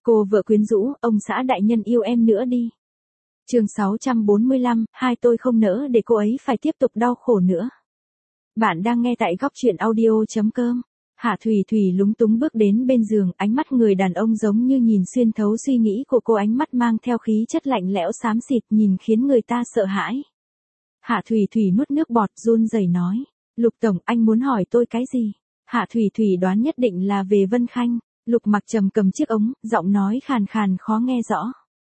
Cô vợ quyến rũ, ông xã đại nhân yêu em nữa đi. Chương 645, hai tôi không nỡ để cô ấy phải tiếp tục đau khổ nữa. Bạn đang nghe tại góc truyện audio.com. Hạ Thủy Thủy lúng túng bước đến bên giường, ánh mắt người đàn ông giống như nhìn xuyên thấu suy nghĩ của cô, ánh mắt mang theo khí chất lạnh lẽo xám xịt, nhìn khiến người ta sợ hãi. Hạ Thủy Thủy nuốt nước bọt, run rẩy nói, Lục Tổng, anh muốn hỏi tôi cái gì? Hạ Thủy Thủy đoán nhất định là về Vân Khanh. Lục Mặc Trầm cầm chiếc ống, giọng nói khàn khàn khó nghe rõ.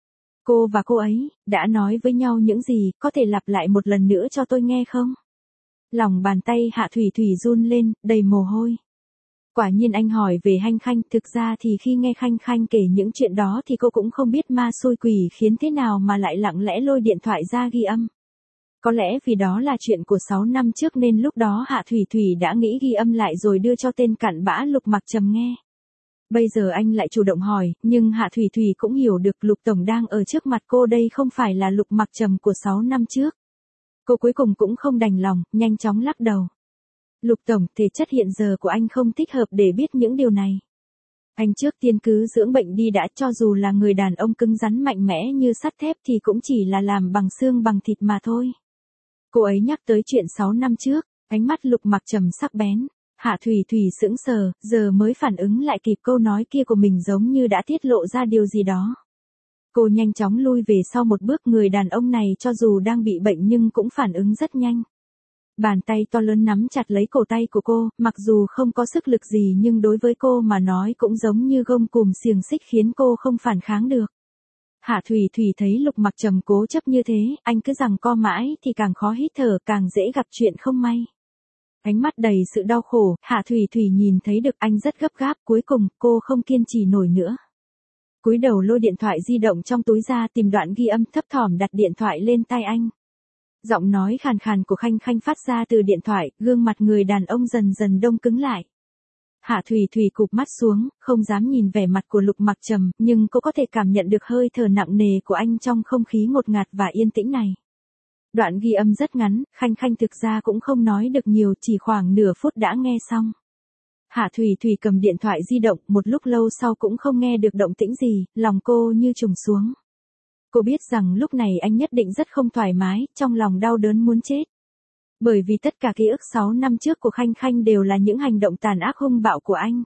Cô và cô ấy đã nói với nhau những gì, có thể lặp lại một lần nữa cho tôi nghe không? Lòng bàn tay Hạ Thủy Thủy run lên, đầy mồ hôi. Quả nhiên anh hỏi về Hanh Khanh, thực ra thì khi nghe Khanh Khanh kể những chuyện đó thì cô cũng không biết ma xui quỷ khiến thế nào mà lại lặng lẽ lôi điện thoại ra ghi âm. Có lẽ vì đó là chuyện của 6 năm trước nên lúc đó Hạ Thủy Thủy đã nghĩ ghi âm lại rồi đưa cho tên cặn bã Lục Mặc Trầm nghe. Bây giờ anh lại chủ động hỏi, nhưng Hạ Thủy Thủy cũng hiểu được Lục Tổng đang ở trước mặt cô đây không phải là Lục Mặc Trầm của 6 năm trước. Cô cuối cùng cũng không đành lòng, nhanh chóng lắc đầu. Lục Tổng, thể chất hiện giờ của anh không thích hợp để biết những điều này. Anh trước tiên cứ dưỡng bệnh đi đã, cho dù là người đàn ông cứng rắn mạnh mẽ như sắt thép thì cũng chỉ là làm bằng xương bằng thịt mà thôi. Cô ấy nhắc tới chuyện 6 năm trước, ánh mắt Lục Mặc Trầm sắc bén. Hạ Thủy Thủy sững sờ, giờ mới phản ứng lại kịp câu nói kia của mình giống như đã tiết lộ ra điều gì đó. Cô nhanh chóng lui về sau một bước, người đàn ông này cho dù đang bị bệnh nhưng cũng phản ứng rất nhanh. Bàn tay to lớn nắm chặt lấy cổ tay của cô, mặc dù không có sức lực gì nhưng đối với cô mà nói cũng giống như gông cùm xiềng xích khiến cô không phản kháng được. Hạ Thủy Thủy thấy Lục Mặc Trầm cố chấp như thế, anh cứ giằng co mãi thì càng khó hít thở, càng dễ gặp chuyện không may. Ánh mắt đầy sự đau khổ, Hạ Thủy Thủy nhìn thấy được anh rất gấp gáp, cuối cùng cô không kiên trì nổi nữa. Cúi đầu lôi điện thoại di động trong túi ra, tìm đoạn ghi âm, thấp thỏm đặt điện thoại lên tai anh. Giọng nói khàn khàn của Khanh Khanh phát ra từ điện thoại, gương mặt người đàn ông dần dần đông cứng lại. Hạ Thủy Thủy cụp mắt xuống, không dám nhìn vẻ mặt của Lục Mặc Trầm, nhưng cô có thể cảm nhận được hơi thở nặng nề của anh trong không khí ngột ngạt và yên tĩnh này. Đoạn ghi âm rất ngắn, Khanh Khanh thực ra cũng không nói được nhiều, chỉ khoảng nửa phút đã nghe xong. Hạ Thủy Thủy cầm điện thoại di động, một lúc lâu sau cũng không nghe được động tĩnh gì, lòng cô như trùng xuống. Cô biết rằng lúc này anh nhất định rất không thoải mái, trong lòng đau đớn muốn chết. Bởi vì tất cả ký ức 6 năm trước của Khanh Khanh đều là những hành động tàn ác hung bạo của anh.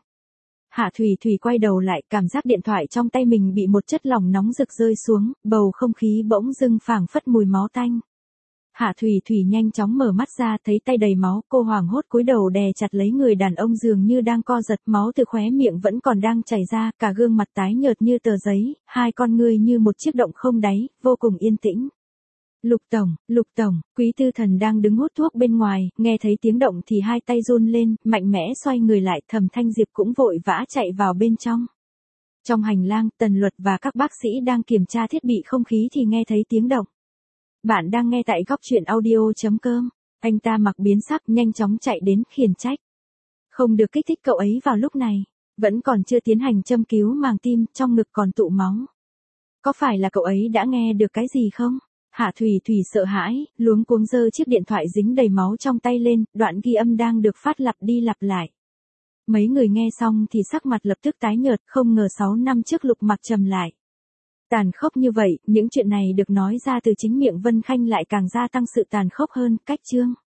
Hạ Thủy Thủy quay đầu lại, cảm giác điện thoại trong tay mình bị một chất lỏng nóng rực rơi xuống, bầu không khí bỗng dưng phảng phất mùi máu tanh. Hạ Thủy Thủy nhanh chóng mở mắt ra, thấy tay đầy máu, cô hoảng hốt cúi đầu đè chặt lấy người đàn ông dường như đang co giật, máu từ khóe miệng vẫn còn đang chảy ra, cả gương mặt tái nhợt như tờ giấy, hai con ngươi như một chiếc động không đáy, vô cùng yên tĩnh. Lục Tổng, Quý Tư Thần đang đứng hút thuốc bên ngoài, nghe thấy tiếng động thì hai tay run lên, mạnh mẽ xoay người lại, Thẩm Thanh Diệp cũng vội vã chạy vào bên trong. Trong hành lang, Tần Luật và các bác sĩ đang kiểm tra thiết bị không khí thì nghe thấy tiếng động. Bạn đang nghe tại góc truyện audio.com. Anh ta mặc biến sắc, nhanh chóng chạy đến khiển trách. Không được kích thích cậu ấy vào lúc này. Vẫn còn chưa tiến hành châm cứu màng tim, trong ngực còn tụ máu. Có phải là cậu ấy đã nghe được cái gì không? Hạ Thủy Thủy sợ hãi, luống cuống giơ chiếc điện thoại dính đầy máu trong tay lên, đoạn ghi âm đang được phát lặp đi lặp lại. Mấy người nghe xong thì sắc mặt lập tức tái nhợt, không ngờ 6 năm trước Lục Mặc Trầm lại tàn khốc như vậy, những chuyện này được nói ra từ chính miệng Vân Khanh lại càng gia tăng sự tàn khốc hơn, cách chương.